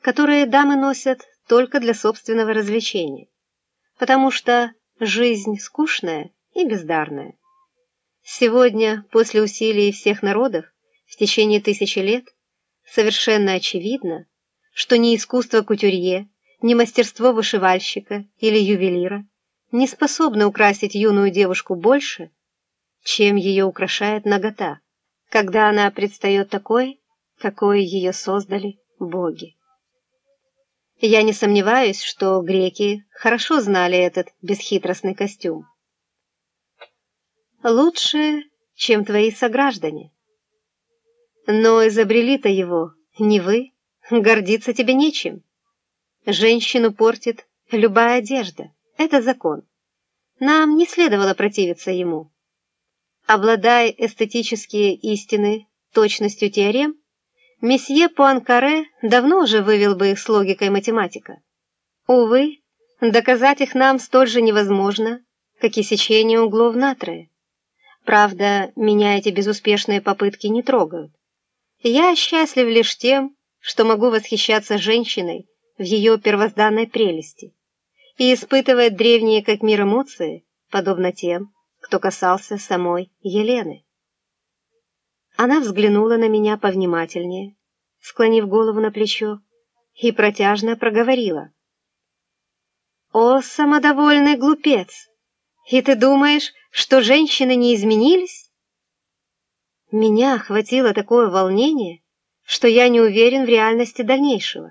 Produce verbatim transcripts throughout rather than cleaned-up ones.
которые дамы носят только для собственного развлечения, потому что жизнь скучная и бездарная. Сегодня, после усилий всех народов в течение тысячи лет, совершенно очевидно, что ни искусство кутюрье, ни мастерство вышивальщика или ювелира не способны украсить юную девушку больше, чем ее украшает нагота, когда она предстает такой, какой ее создали боги. Я не сомневаюсь, что греки хорошо знали этот бесхитростный костюм. Лучше, чем твои сограждане. Но изобрели-то его не вы, гордиться тебе нечем. Женщину портит любая одежда, это закон. Нам не следовало противиться ему. Обладая эстетические истины точностью теорем, месье Пуанкаре давно уже вывел бы их с логикой математика. Увы, доказать их нам столь же невозможно, как и сечение углов натрия. Правда, меня эти безуспешные попытки не трогают. Я счастлив лишь тем, что могу восхищаться женщиной в ее первозданной прелести и испытывать древние как мир эмоции, подобно тем, кто касался самой Елены. Она взглянула на меня повнимательнее, склонив голову на плечо, и протяжно проговорила. «О, самодовольный глупец! И ты думаешь, что женщины не изменились?» Меня охватило такое волнение, что я не уверен в реальности дальнейшего.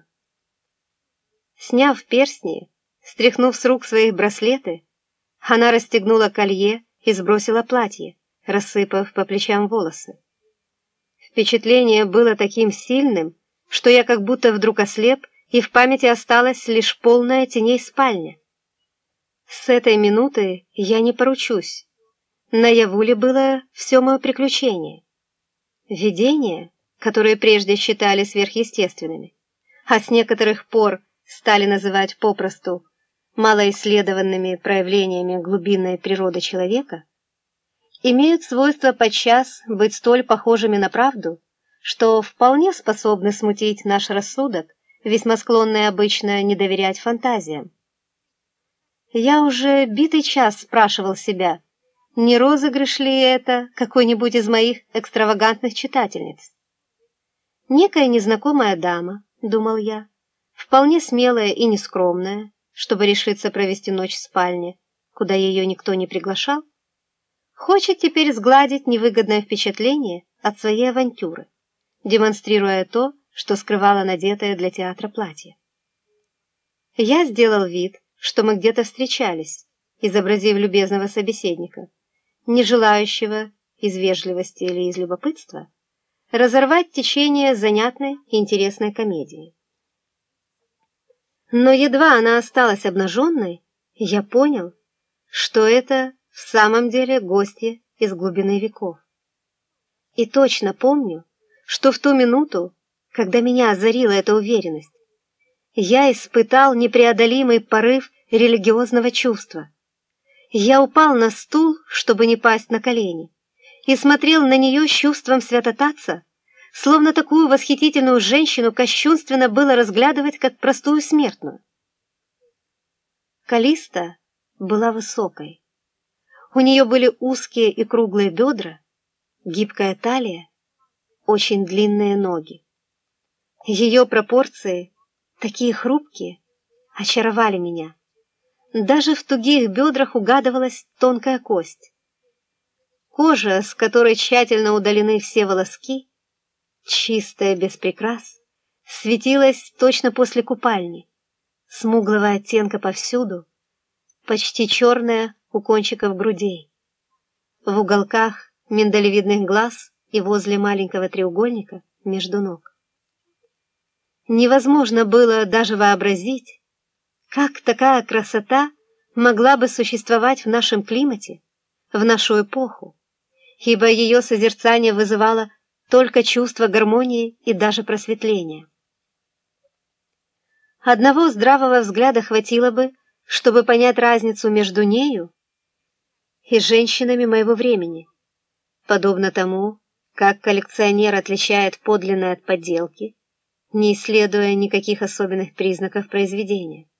Сняв перстни, стряхнув с рук своих браслеты, она расстегнула колье и сбросила платье, рассыпав по плечам волосы. Впечатление было таким сильным, что я как будто вдруг ослеп, и в памяти осталась лишь полная теней спальня. С этой минуты я не поручусь. Наяву ли было все мое приключение? Видения, которые прежде считали сверхъестественными, а с некоторых пор стали называть попросту малоисследованными проявлениями глубинной природы человека, имеют свойство подчас быть столь похожими на правду, что вполне способны смутить наш рассудок, весьма склонный обычно не доверять фантазиям. Я уже битый час спрашивал себя, не розыгрыш ли это какой-нибудь из моих экстравагантных читательниц. Некая незнакомая дама, думал я, вполне смелая и нескромная, чтобы решиться провести ночь в спальне, куда ее никто не приглашал, хочет теперь сгладить невыгодное впечатление от своей авантюры, демонстрируя то, что скрывало надетое для театра платье. Я сделал вид, что мы где-то встречались, изобразив любезного собеседника, не желающего из вежливости или из любопытства разорвать течение занятной и интересной комедии. Но едва она осталась обнаженной, я понял, что это в самом деле гостья из глубины веков. И точно помню, что в ту минуту, когда меня озарила эта уверенность, я испытал непреодолимый порыв религиозного чувства. Я упал на стул, чтобы не пасть на колени, и смотрел на нее с чувством святотатца, словно такую восхитительную женщину кощунственно было разглядывать как простую смертную. Калиста была высокой. У нее были узкие и круглые бедра, гибкая талия, очень длинные ноги. Ее пропорции, такие хрупкие, очаровали меня. Даже в тугих бедрах угадывалась тонкая кость. Кожа, с которой тщательно удалены все волоски, чистая, без прикрас, светилась точно после купальни, смуглого оттенка повсюду, почти черная у кончиков грудей. В уголках миндалевидных глаз и возле маленького треугольника между ног. Невозможно было даже вообразить, как такая красота могла бы существовать в нашем климате, в нашу эпоху, ибо ее созерцание вызывало только чувство гармонии и даже просветления. Одного здравого взгляда хватило бы, чтобы понять разницу между нею и женщинами моего времени, подобно тому, как коллекционер отличает подлинное от подделки, не исследуя никаких особенных признаков произведения.